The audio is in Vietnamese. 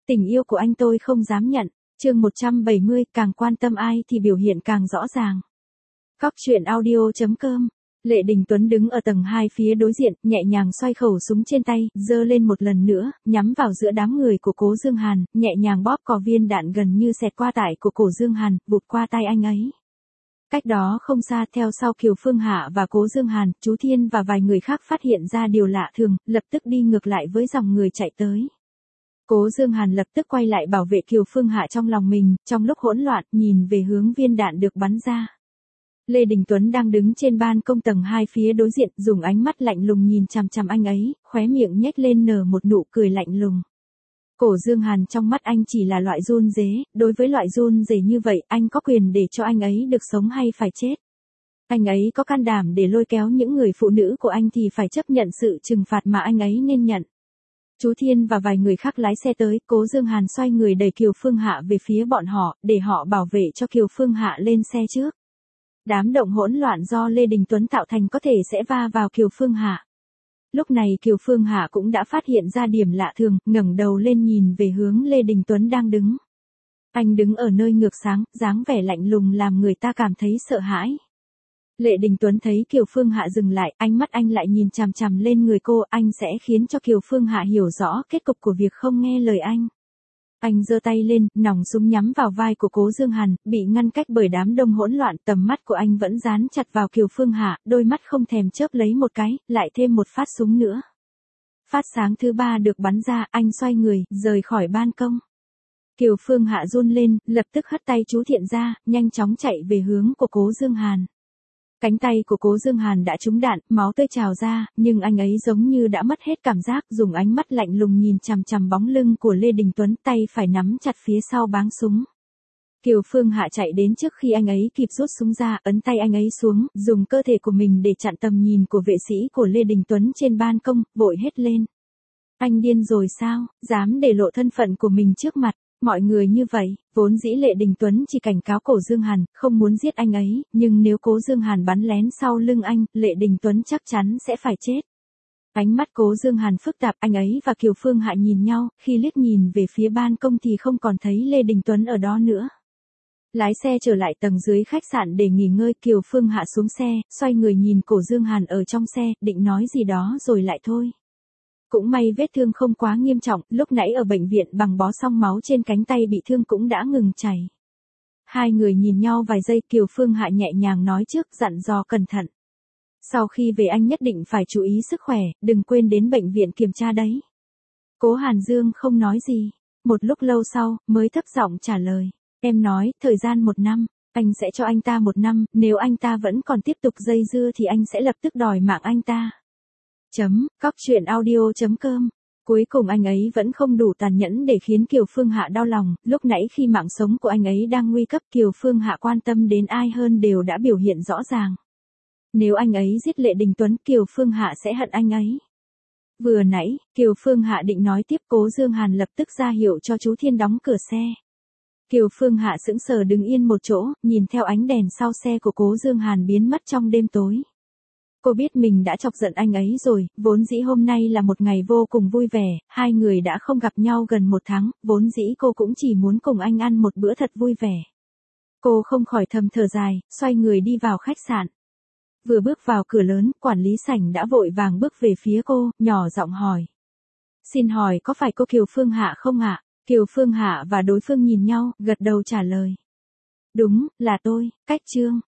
Tình yêu của anh tôi không dám nhận. Chương 170, càng quan tâm ai thì biểu hiện càng rõ ràng. Cóc truyện audio.com. Lệ Đình Tuấn đứng ở tầng 2 phía đối diện, nhẹ nhàng xoay khẩu súng trên tay, giơ lên một lần nữa, nhắm vào giữa đám người của Cố Dương Hàn, nhẹ nhàng bóp cò viên đạn gần như xẹt qua tải của cổ Dương Hàn, vụt qua tay anh ấy. Cách đó không xa, theo sau Kiều Phương Hạ và Cố Dương Hàn, chú Thiên và vài người khác phát hiện ra điều lạ thường, lập tức đi ngược lại với dòng người chạy tới. Cố Dương Hàn lập tức quay lại bảo vệ Kiều Phương Hạ trong lòng mình, trong lúc hỗn loạn, nhìn về hướng viên đạn được bắn ra. Lê Đình Tuấn đang đứng trên ban công tầng 2 phía đối diện, dùng ánh mắt lạnh lùng nhìn chằm chằm anh ấy, khóe miệng nhếch lên nở một nụ cười lạnh lùng. Cổ Dương Hàn trong mắt anh chỉ là loại run rế, đối với loại run rế như vậy, anh có quyền để cho anh ấy được sống hay phải chết. Anh ấy có can đảm để lôi kéo những người phụ nữ của anh thì phải chấp nhận sự trừng phạt mà anh ấy nên nhận. Chú Thiên và vài người khác lái xe tới, Cố Dương Hàn xoay người đẩy Kiều Phương Hạ về phía bọn họ, để họ bảo vệ cho Kiều Phương Hạ lên xe trước. Đám động hỗn loạn do Lê Đình Tuấn tạo thành có thể sẽ va vào Kiều Phương Hạ. Lúc này Kiều Phương Hạ cũng đã phát hiện ra điểm lạ thường, ngẩng đầu lên nhìn về hướng Lê Đình Tuấn đang đứng. Anh đứng ở nơi ngược sáng, dáng vẻ lạnh lùng làm người ta cảm thấy sợ hãi. Lê Đình Tuấn thấy Kiều Phương Hạ dừng lại, ánh mắt anh lại nhìn chằm chằm lên người cô, anh sẽ khiến cho Kiều Phương Hạ hiểu rõ kết cục của việc không nghe lời anh. Anh giơ tay lên, nòng súng nhắm vào vai của Cố Dương Hàn, bị ngăn cách bởi đám đông hỗn loạn, tầm mắt của anh vẫn dán chặt vào Kiều Phương Hạ, đôi mắt không thèm chớp lấy một cái, lại thêm một phát súng nữa. Phát sáng thứ 3 được bắn ra, anh xoay người, rời khỏi ban công. Kiều Phương Hạ run lên, lập tức hất tay chú Thiện ra, nhanh chóng chạy về hướng của Cố Dương Hàn. Cánh tay của Cố Dương Hàn đã trúng đạn, máu tươi trào ra, nhưng anh ấy giống như đã mất hết cảm giác, dùng ánh mắt lạnh lùng nhìn chằm chằm bóng lưng của Lê Đình Tuấn, tay phải nắm chặt phía sau báng súng. Kiều Phương Hạ chạy đến trước khi anh ấy kịp rút súng ra, ấn tay anh ấy xuống, dùng cơ thể của mình để chặn tầm nhìn của vệ sĩ của Lê Đình Tuấn trên ban công, vội hét lên. Anh điên rồi sao, dám để lộ thân phận của mình trước mặt. Mọi người như vậy, vốn dĩ Lê Đình Tuấn chỉ cảnh cáo Cổ Dương Hàn, không muốn giết anh ấy, nhưng nếu Cố Dương Hàn bắn lén sau lưng anh, Lê Đình Tuấn chắc chắn sẽ phải chết. Ánh mắt Cố Dương Hàn phức tạp, anh ấy và Kiều Phương Hạ nhìn nhau, khi liếc nhìn về phía ban công thì không còn thấy Lê Đình Tuấn ở đó nữa. Lái xe trở lại tầng dưới khách sạn để nghỉ ngơi, Kiều Phương Hạ xuống xe, xoay người nhìn Cổ Dương Hàn ở trong xe, định nói gì đó rồi lại thôi. Cũng may vết thương không quá nghiêm trọng, lúc nãy ở bệnh viện bằng bó xong máu trên cánh tay bị thương cũng đã ngừng chảy. Hai người nhìn nhau vài giây, Kiều Phương Hạ nhẹ nhàng nói trước, dặn dò cẩn thận. Sau khi về anh nhất định phải chú ý sức khỏe, đừng quên đến bệnh viện kiểm tra đấy. Cố Hàn Dương không nói gì, một lúc lâu sau, mới thấp giọng trả lời. Em nói, thời gian 1 năm, anh sẽ cho anh ta 1 năm, nếu anh ta vẫn còn tiếp tục dây dưa thì anh sẽ lập tức đòi mạng anh ta. Cóc truyện audio.com. Cuối cùng anh ấy vẫn không đủ tàn nhẫn để khiến Kiều Phương Hạ đau lòng, lúc nãy khi mạng sống của anh ấy đang nguy cấp, Kiều Phương Hạ quan tâm đến ai hơn đều đã biểu hiện rõ ràng. Nếu anh ấy giết Lệ Đình Tuấn, Kiều Phương Hạ sẽ hận anh ấy. Vừa nãy, Kiều Phương Hạ định nói tiếp, Cố Dương Hàn lập tức ra hiệu cho chú Thiên đóng cửa xe. Kiều Phương Hạ sững sờ đứng yên một chỗ, nhìn theo ánh đèn sau xe của Cố Dương Hàn biến mất trong đêm tối. Cô biết mình đã chọc giận anh ấy rồi, vốn dĩ hôm nay là một ngày vô cùng vui vẻ, hai người đã không gặp nhau gần 1 tháng, vốn dĩ cô cũng chỉ muốn cùng anh ăn một bữa thật vui vẻ. Cô không khỏi thầm thở dài, xoay người đi vào khách sạn. Vừa bước vào cửa lớn, quản lý sảnh đã vội vàng bước về phía cô, nhỏ giọng hỏi. Xin hỏi có phải cô Kiều Phương Hạ không ạ? Kiều Phương Hạ và đối phương nhìn nhau, gật đầu trả lời. Đúng, là tôi, Cách Trương.